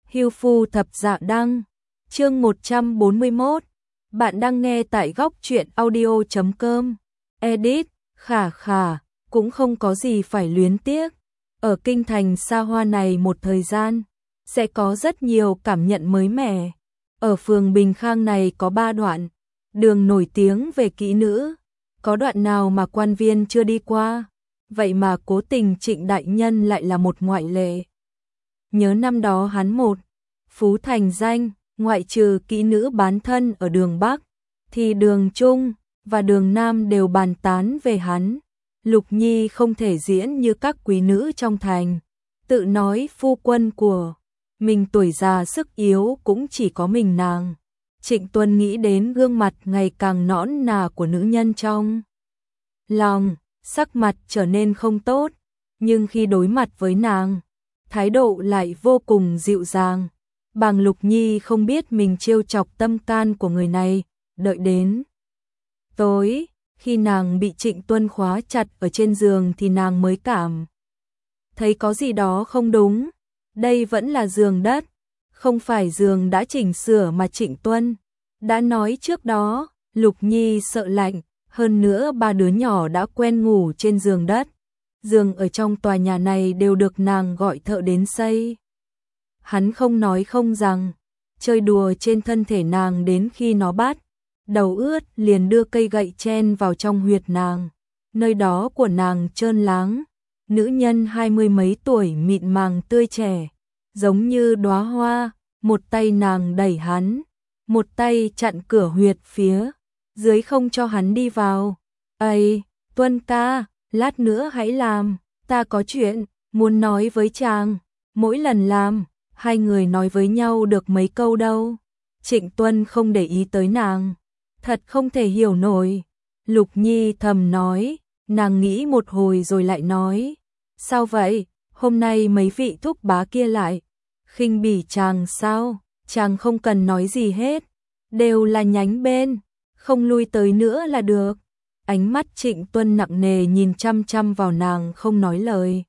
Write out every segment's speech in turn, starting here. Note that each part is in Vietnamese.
Hưu Phu Thập Dạ Đăng, chương 141. Bạn đang nghe tại góc truyện audio.com. Edit, khả khả, cũng không có gì phải luyến tiếc. Ở kinh thành xa hoa này một thời gian, sẽ có rất nhiều cảm nhận mới mẻ. Ở phường Bình Khang này có 3 đoạn, đường nổi tiếng về kỹ nữ. Có đoạn nào mà quan viên chưa đi qua, vậy mà cố tình Trịnh đại nhân lại là một ngoại lệ. Nhớ năm đó hắn một phú thành danh, ngoại trừ kỹ nữ bán thân ở đường Bắc, thì đường Trung và đường Nam đều bàn tán về hắn. Lục Nhi không thể diễn như các quý nữ trong thành, tự nói phu quân của mình tuổi già sức yếu cũng chỉ có mình nàng. Trịnh Tuân nghĩ đến gương mặt ngày càng nõn nà của nữ nhân trong lòng, sắc mặt trở nên không tốt, nhưng khi đối mặt với nàng, thái độ lại vô cùng dịu dàng. Bàng Lục Nhi không biết mình trêu chọc tâm can của người này, đợi đến tối, khi nàng bị Trịnh Tuân khóa chặt ở trên giường thì nàng mới cảm thấy có gì đó không đúng. Đây vẫn là giường đất, không phải giường đã chỉnh sửa mà Trịnh Tuân đã nói trước đó. Lục Nhi sợ lạnh, hơn nữa 3 đứa nhỏ đã quen ngủ trên giường đất. Giường ở trong tòa nhà này đều được nàng gọi thợ đến xây. Hắn không nói không rằng, chơi đùa trên thân thể nàng đến khi nó bắt đầu ướt liền đưa cây gậy chen vào trong huyệt nàng. Nơi đó của nàng trơn láng, nữ nhân 20 mấy tuổi mịn màng tươi trẻ, giống như đóa hoa. Một tay nàng đẩy hắn, một tay chặn cửa huyệt phía dưới không cho hắn đi vào. "Ây, Tuân ca, lát nữa hãy làm, ta có chuyện muốn nói với chàng." Mỗi lần làm, hai người nói với nhau được mấy câu đâu. Trịnh Tuân không để ý tới nàng, thật không thể hiểu nổi. Lục Nhi thầm nói, nàng nghĩ một hồi rồi lại nói, sao vậy, hôm nay mấy vị thúc bá kia lại khinh bỉ chàng sao? Chàng không cần nói gì hết, đều là nhánh bên, không lui tới nữa là được. Ánh mắt Trịnh Tuân nặng nề nhìn chăm chăm vào nàng không nói lời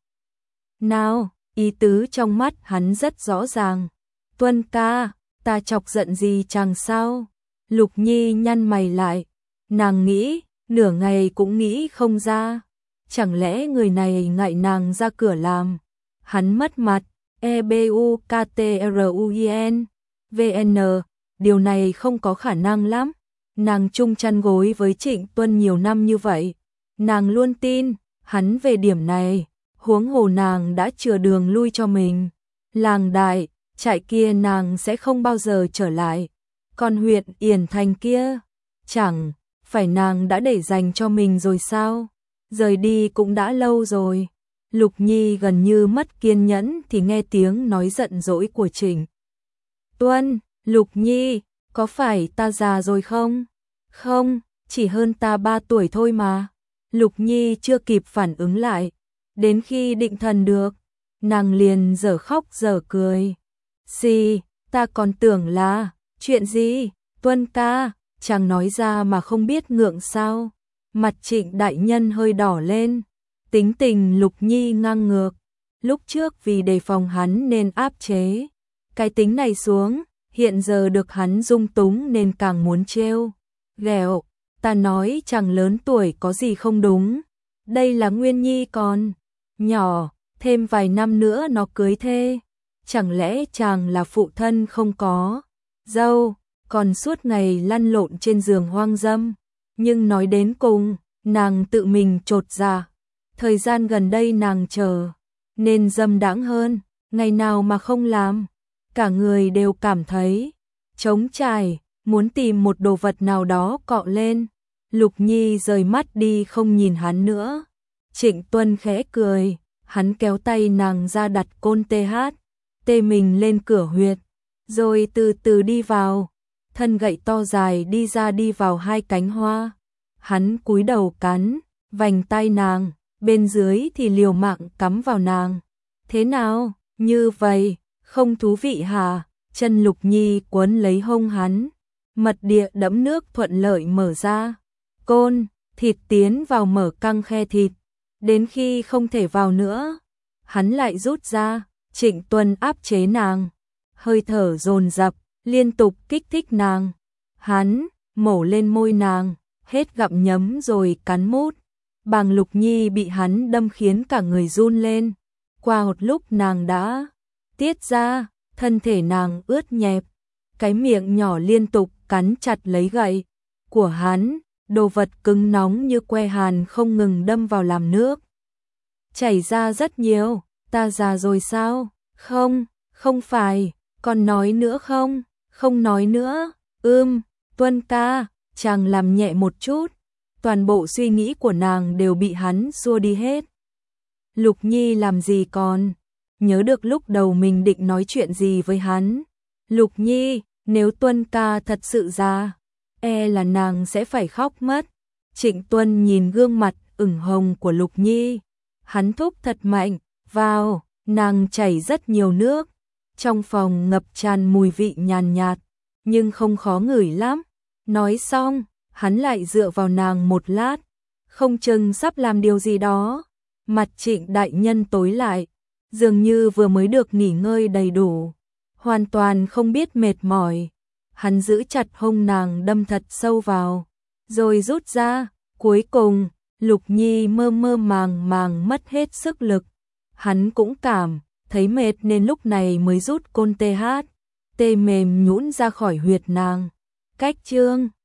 nào, ý tứ trong mắt hắn rất rõ ràng. "Tuân ca, ta chọc giận gì chàng sao?" Lục Nhi nhăn mày lại, nàng nghĩ, nửa ngày cũng nghĩ không ra. Chẳng lẽ người này ngại nàng ra cửa làm hắn mất mặt? EBUKTRUIN VN, điều này không có khả năng lắm. Nàng chung chăn gối với Trịnh Tuân nhiều năm như vậy, nàng luôn tin hắn về điểm này, huống hồ nàng đã chừa đường lui cho mình. Làng đại, trại kia nàng sẽ không bao giờ trở lại. Còn huyện Yển Thành kia, chẳng phải nàng đã để dành cho mình rồi sao? Rời đi cũng đã lâu rồi. Lục Nhi gần như mất kiên nhẫn thì nghe tiếng nói giận dỗi của Trịnh Tuân. "Lục Nhi, có phải ta già rồi không?" "Không, chỉ hơn ta 3 tuổi thôi mà." Lục Nhi chưa kịp phản ứng lại, đến khi định thần được, nàng liền dở khóc dở cười. "Gì, ta còn tưởng là, chuyện gì, Tuân ca, chàng nói ra mà không biết ngượng sao?" Mặt Trịnh đại nhân hơi đỏ lên, tính tình Lục Nhi ngang ngược, lúc trước vì đề phòng hắn nên áp chế cái tính này xuống, hiện giờ được hắn dung túng nên càng muốn trêu ghẹo. "Ta nói chàng lớn tuổi có gì không đúng, đây là Nguyên Nhi còn nhỏ, thêm vài năm nữa nó cưới thê, chẳng lẽ chàng là phụ thân không có dâu, còn suốt ngày lăn lộn trên giường hoang dâm?" Nhưng nói đến cùng, nàng tự mình chột dạ. Thời gian gần đây nàng chờ nên dâm đãng hơn, ngày nào mà không làm, cả người đều cảm thấy trống trải, muốn tìm một đồ vật nào đó cọ lên. Lục Nhi rời mắt đi không nhìn hắn nữa. Trịnh Tuân khẽ cười, hắn kéo tay nàng ra đặt côn tê mình lên cửa huyệt, rồi từ từ đi vào. Thân gậy to dài đi vào 2 cánh hoa. Hắn cúi đầu cắn vành tai nàng, bên dưới thì liều mạng cắm vào nàng. "Thế nào, như vậy, không thú vị hả?" Chân Lục Nhi quấn lấy hông hắn, mật địa đẫm nước thuận lợi mở ra. Côn, thịt tiến vào mở căng khe thịt, đến khi không thể vào nữa, hắn lại rút ra. Trịnh Tuân áp chế nàng, hơi thở dồn dập, liên tục kích thích nàng. Hắn mổ lên môi nàng, hết gặm nhấm rồi cắn mút. Bàng Lục Nhi bị hắn đâm khiến cả người run lên. Qua một lúc nàng đã tiết ra, thân thể nàng ướt nhẹp, cái miệng nhỏ liên tục cắn chặt lấy gậy của hắn, đồ vật cứng nóng như que hàn không ngừng đâm vào làm nước. Chảy ra rất nhiều, ta già rồi sao? Không, không phải, còn nói nữa không? Không nói nữa, Tuân ca, chàng làm nhẹ một chút. Toàn bộ suy nghĩ của nàng đều bị hắn xua đi hết. Lục Nhi làm gì còn nhớ được lúc đầu mình định nói chuyện gì với hắn. Lục Nhi, nếu Tuân ca thật sự già, là nàng sẽ phải khóc mất. Trịnh Tuân nhìn gương mặt ửng hồng của Lục Nhi, hắn thúc thật mạnh vào, nàng chảy rất nhiều nước. Trong phòng ngập tràn mùi vị nhàn nhạt, nhưng không khó ngửi lắm. Nói xong, hắn lại dựa vào nàng một lát, không chừng sắp làm điều gì đó. Mặt Trịnh đại nhân tối lại, dường như vừa mới được nghỉ ngơi đầy đủ, hoàn toàn không biết mệt mỏi. Hắn giữ chặt hông nàng đâm thật sâu vào, rồi rút ra. Cuối cùng, Lục Nhi mơ mơ màng màng mất hết sức lực. Hắn cũng cảm thấy mệt nên lúc này mới rút côn THT mềm nhũn ra khỏi huyệt nàng. Cách chương